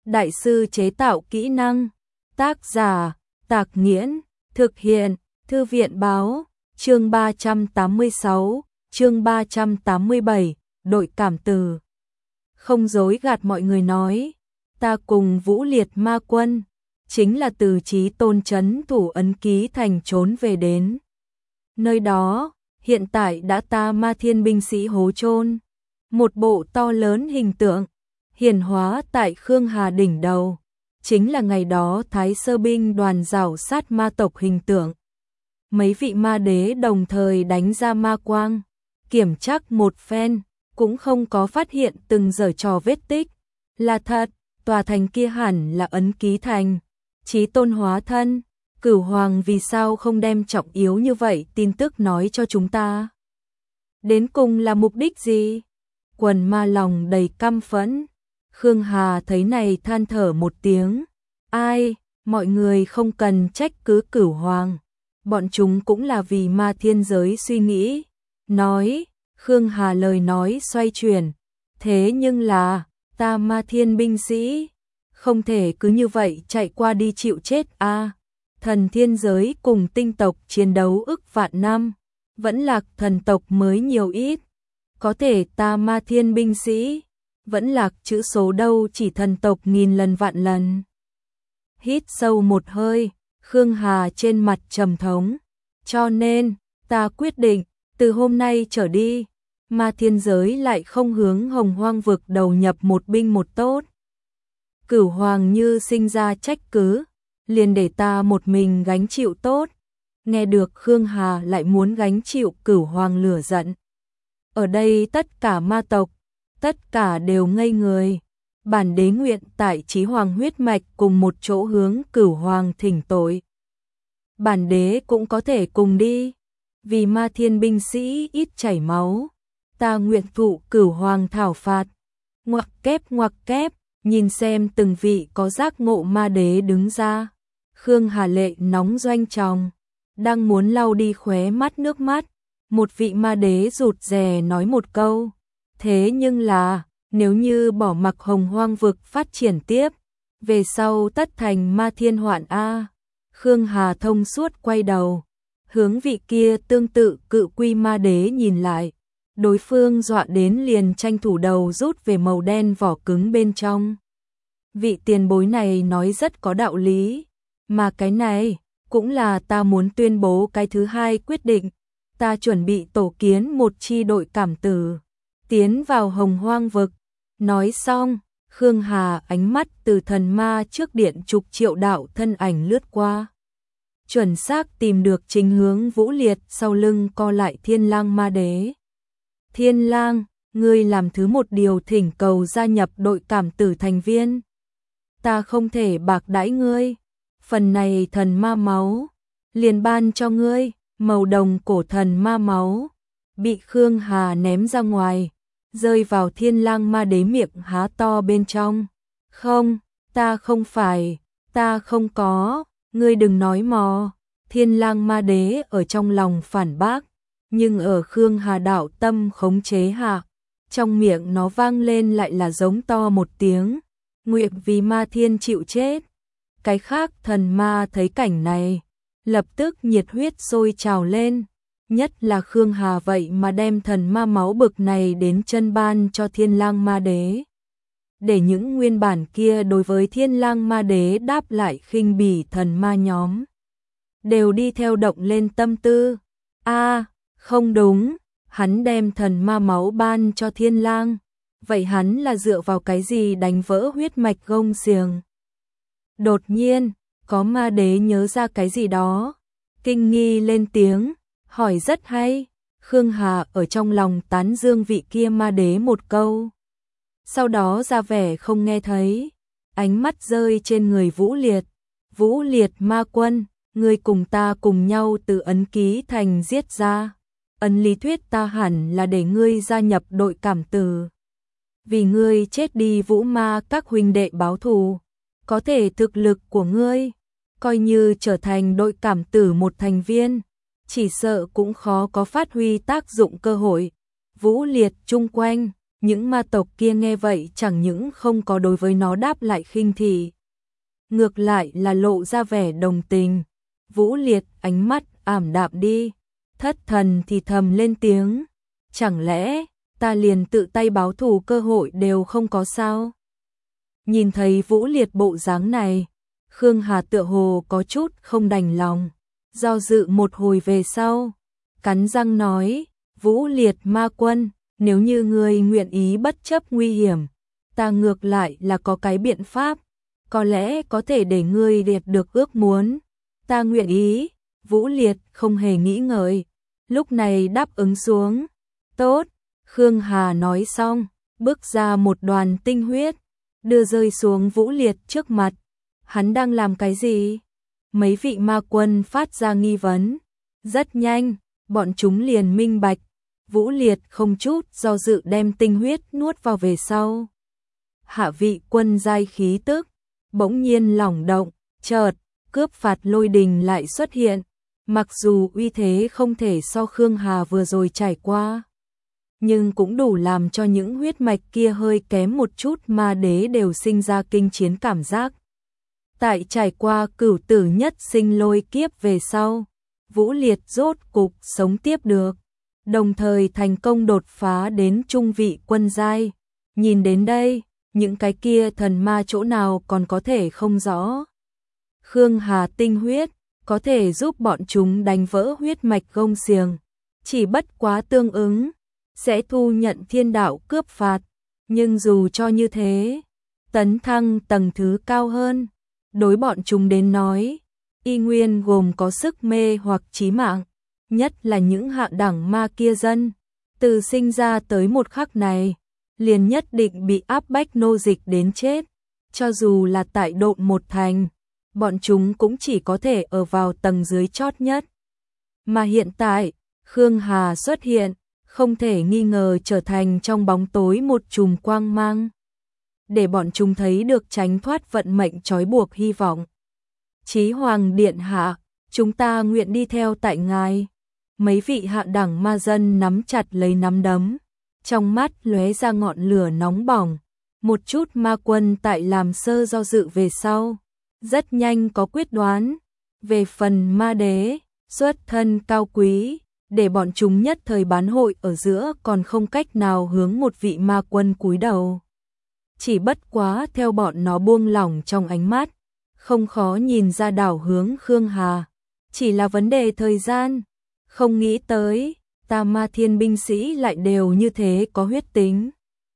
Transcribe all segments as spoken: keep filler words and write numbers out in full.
đại sư chế tạo kỹ năng. Tác giả, Tạc Nghiễn, thực hiện, Thư viện Báo, chương ba trăm tám mươi sáu, chương ba trăm tám mươi bảy, đội cảm từ. Không dối gạt mọi người nói, ta cùng Vũ Liệt Ma Quân, chính là từ Chí Tôn trấn thủ Ấn Ký Thành trốn về đến. Nơi đó, hiện tại đã ta Ma Thiên binh sĩ hố chôn, một bộ to lớn hình tượng, hiển hóa tại Khương Hà đỉnh đầu, chính là ngày đó Thái Sơ binh đoàn rảo sát ma tộc hình tượng. Mấy vị ma đế đồng thời đánh ra ma quang, kiểm trắc một phen, cũng không có phát hiện từng giở trò vết tích. Là thật, tòa thành kia hẳn là Ấn Ký Thành, Chí Tôn hóa thân. Cửu Hoàng vì sao không đem trọng yếu như vậy tin tức nói cho chúng ta? Đến cùng là mục đích gì? Quần ma lòng đầy căm phẫn. Khương Hà thấy này than thở một tiếng. Ai, mọi người không cần trách cứ Cửu Hoàng. Bọn chúng cũng là vì ma thiên giới suy nghĩ. Nói, Khương Hà lời nói xoay chuyển. Thế nhưng là, ta ma thiên binh sĩ, không thể cứ như vậy chạy qua đi chịu chết a. À, thần thiên giới cùng tinh tộc chiến đấu ức vạn năm, vẫn lạc thần tộc mới nhiều ít. Có thể ta ma thiên binh sĩ, vẫn lạc chữ số đâu chỉ thần tộc nghìn lần vạn lần. Hít sâu một hơi, Khương Hà trên mặt trầm thống. Cho nên, ta quyết định, từ hôm nay trở đi, ma thiên giới lại không hướng Hồng Hoang vực đầu nhập một binh một tốt. Cửu Hoàng như sinh ra trách cứ, liền để ta một mình gánh chịu tốt. Nghe được Khương Hà lại muốn gánh chịu Cửu Hoàng lửa giận. Ở đây tất cả ma tộc, tất cả đều ngây người. Bản đế nguyện tại Chí Hoàng huyết mạch cùng một chỗ hướng Cửu Hoàng thỉnh tội. Bản đế cũng có thể cùng đi, vì ma thiên binh sĩ ít chảy máu. Ta nguyện thụ Cửu Hoàng thảo phạt. Ngoặc kép ngoặc kép, nhìn xem từng vị có giác ngộ ma đế đứng ra. Khương Hà lệ nóng doanh tròng, đang muốn lau đi khóe mắt nước mắt. Một vị ma đế rụt rè nói một câu. Thế nhưng là, nếu như bỏ mặc Hồng Hoang vực phát triển tiếp, về sau tất thành ma thiên hoạn a. Khương Hà thông suốt quay đầu, hướng vị kia tương tự cự quy ma đế nhìn lại. Đối phương dọa đến liền tranh thủ đầu rút về màu đen vỏ cứng bên trong. Vị tiền bối này nói rất có đạo lý, mà cái này cũng là ta muốn tuyên bố cái thứ hai quyết định. Ta chuẩn bị tổ kiến một chi đội cảm tử, tiến vào Hồng Hoang vực. Nói xong, Khương Hà ánh mắt từ thần ma trước điện chục triệu đạo thân ảnh lướt qua. Chuẩn xác tìm được chính hướng Vũ Liệt sau lưng co lại Thiên Lang ma đế. Thiên Lang, ngươi làm thứ một điều thỉnh cầu gia nhập đội cảm tử thành viên. Ta không thể bạc đãi ngươi. Phần này thần ma máu, liền ban cho ngươi. Màu đồng cổ thần ma máu, bị Khương Hà ném ra ngoài, rơi vào Thiên Lang ma đế miệng há to bên trong. Không, ta không phải, ta không có, ngươi đừng nói mò. Thiên Lang ma đế ở trong lòng phản bác, nhưng ở Khương Hà đạo tâm khống chế hạ, trong miệng nó vang lên lại là giống to một tiếng, nguyện vì ma thiên chịu chết. Cái khác thần ma thấy cảnh này, lập tức nhiệt huyết sôi trào lên, nhất là Khương Hà vậy mà đem thần ma máu bực này đến chân ban cho Thiên Lang ma đế. Để những nguyên bản kia đối với Thiên Lang ma đế đáp lại khinh bỉ thần ma nhóm, đều đi theo động lên tâm tư. A, à, không đúng, hắn đem thần ma máu ban cho Thiên Lang, vậy hắn là dựa vào cái gì đánh vỡ huyết mạch gông xiềng? Đột nhiên, có ma đế nhớ ra cái gì đó, kinh nghi lên tiếng, hỏi rất hay. Khương Hà ở trong lòng tán dương vị kia ma đế một câu, sau đó ra vẻ không nghe thấy, ánh mắt rơi trên người Vũ Liệt. Vũ Liệt ma quân, ngươi cùng ta cùng nhau từ Ấn Ký Thành giết ra. Ấn lý thuyết ta hẳn là để ngươi gia nhập đội cảm tử, vì ngươi chết đi vũ ma các huynh đệ báo thù. Có thể thực lực của ngươi, coi như trở thành đội cảm tử một thành viên, chỉ sợ cũng khó có phát huy tác dụng cơ hội. Vũ Liệt chung quanh, Những ma tộc kia nghe vậy chẳng những không có đối với nó đáp lại khinh thị, ngược lại là lộ ra vẻ đồng tình. Vũ Liệt ánh mắt ảm đạm đi, thất thần thì thầm lên tiếng, chẳng lẽ ta liền tự tay báo thù cơ hội đều không có sao? Nhìn thấy Vũ Liệt bộ dáng này, Khương Hà tựa hồ có chút không đành lòng, do dự một hồi về sau, cắn răng nói, Vũ Liệt ma quân, nếu như ngươi nguyện ý bất chấp nguy hiểm, ta ngược lại là có cái biện pháp, có lẽ có thể để ngươi đạt được ước muốn. Ta nguyện ý. Vũ Liệt không hề nghĩ ngợi, lúc này đáp ứng xuống. Tốt, Khương Hà nói xong, bước ra một đoàn tinh huyết, đưa rơi xuống Vũ Liệt trước mặt. Hắn đang làm cái gì? Mấy vị ma quân phát ra nghi vấn. Rất nhanh, bọn chúng liền minh bạch. Vũ Liệt không chút do dự đem tinh huyết nuốt vào về sau. Hạ vị quân giai khí tức bỗng nhiên lỏng động, chợt cướp phạt lôi đình lại xuất hiện. Mặc dù uy thế không thể so Khương Hà vừa rồi trải qua, nhưng cũng đủ làm cho những huyết mạch kia hơi kém một chút ma đế đều sinh ra kinh chiến cảm giác. Tại trải qua cửu tử nhất sinh lôi kiếp về sau, Vũ Liệt rốt cục sống tiếp được, đồng thời thành công đột phá đến trung vị quân giai. Nhìn đến đây, những cái kia thần ma chỗ nào còn có thể không rõ. Khương Hà tinh huyết có thể giúp bọn chúng đánh vỡ huyết mạch gông xiềng, chỉ bất quá tương ứng sẽ thu nhận thiên đạo cướp phạt, nhưng dù cho như thế, tấn thăng tầng thứ cao hơn, đối bọn chúng đến nói, y nguyên gồm có sức mê hoặc chí mạng, nhất là những hạ đẳng ma kia dân, từ sinh ra tới một khắc này, liền nhất định bị áp bách nô dịch đến chết, cho dù là tại độn một thành, bọn chúng cũng chỉ có thể ở vào tầng dưới chót nhất. Mà hiện tại, Khương Hà xuất hiện, không thể nghi ngờ trở thành trong bóng tối một chùm quang mang, để bọn chúng thấy được tránh thoát vận mệnh trói buộc hy vọng. Chí Hoàng điện hạ, chúng ta nguyện đi theo tại ngài. Mấy vị hạ đẳng ma dân nắm chặt lấy nắm đấm, trong mắt lóe ra ngọn lửa nóng bỏng. Một chút ma quân tại làm sơ do dự về sau, rất nhanh có quyết đoán. Về phần ma đế, xuất thân cao quý, để bọn chúng nhất thời bán hội ở giữa còn không cách nào hướng một vị ma quân cúi đầu. Chỉ bất quá theo bọn nó buông lỏng trong ánh mắt, không khó nhìn ra đảo hướng Khương Hà. Chỉ là vấn đề thời gian, không nghĩ tới, ta ma thiên binh sĩ lại đều như thế có huyết tính.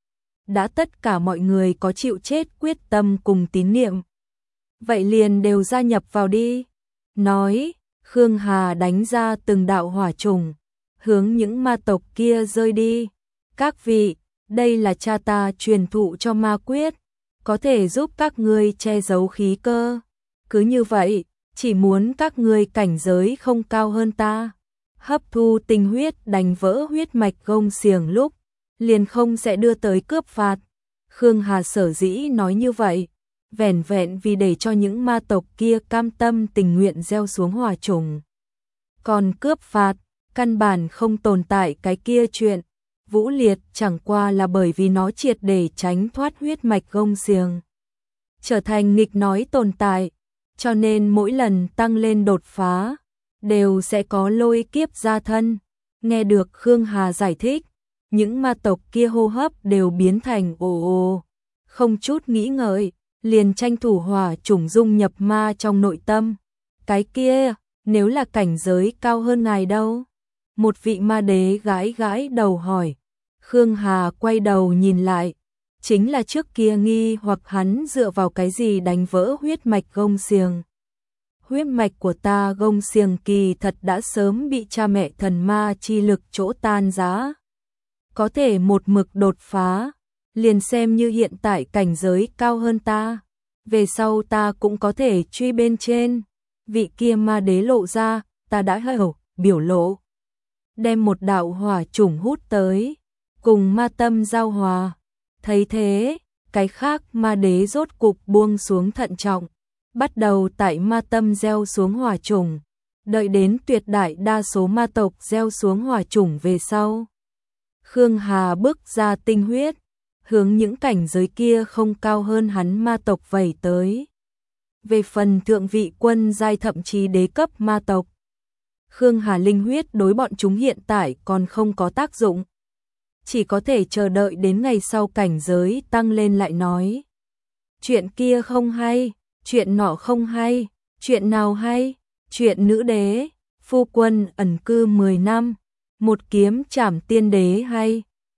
Đã tất cả mọi người có chịu chết quyết tâm cùng tín niệm. Vậy liền đều gia nhập vào đi. Nói, Khương Hà đánh ra từng đạo hỏa trùng, hướng những ma tộc kia rơi đi. Các vị, đây là cha ta truyền thụ cho ma quyết, có thể giúp các ngươi che giấu khí cơ. Cứ như vậy, chỉ muốn các ngươi cảnh giới không cao hơn ta, hấp thu tinh huyết đánh vỡ huyết mạch gông xiềng lúc, liền không sẽ đưa tới cướp phạt. Khương Hà sở dĩ nói như vậy, vẻn vẹn vì để cho những ma tộc kia cam tâm tình nguyện gieo xuống hỏa trùng. Còn cướp phạt, căn bản không tồn tại cái kia chuyện. Vũ Liệt chẳng qua là bởi vì nó triệt để tránh thoát huyết mạch gông xiềng, trở thành nghịch nói tồn tại, cho nên mỗi lần tăng lên đột phá, đều sẽ có lôi kiếp ra thân. Nghe được Khương Hà giải thích, những ma tộc kia hô hấp đều biến thành ồ ồ, không chút nghĩ ngợi, liền tranh thủ hỏa chủng dung nhập ma trong nội tâm. Cái kia, nếu là cảnh giới cao hơn ngài đâu? Một vị ma đế gãi gãi đầu hỏi. Khương Hà quay đầu nhìn lại, chính là trước kia nghi hoặc hắn dựa vào cái gì đánh vỡ huyết mạch gông xiềng. Huyết mạch của ta gông xiềng kỳ thật đã sớm bị cha mẹ thần ma chi lực chỗ tan rã. Có thể một mực đột phá, liền xem như hiện tại cảnh giới cao hơn ta, về sau ta cũng có thể truy bên trên. Vị kia ma đế lộ ra, ta đã hiểu, biểu lộ. Đem một đạo hỏa chủng hút tới, cùng ma tâm giao hòa. Thấy thế, cái khác ma đế rốt cục buông xuống thận trọng, bắt đầu tại ma tâm gieo xuống hỏa chủng, đợi đến tuyệt đại đa số ma tộc gieo xuống hỏa chủng về sau. Khương Hà bước ra tinh huyết, hướng những cảnh giới kia không cao hơn hắn ma tộc vẩy tới. Về phần thượng vị quân giai thậm chí đế cấp ma tộc, Khương Hà linh huyết đối bọn chúng hiện tại còn không có tác dụng. Chỉ có thể chờ đợi đến ngày sau cảnh giới tăng lên lại nói. Chuyện kia không hay, chuyện nọ không hay, chuyện nào hay, chuyện nữ đế, phu quân ẩn cư mười năm, một kiếm trảm tiên đế hay.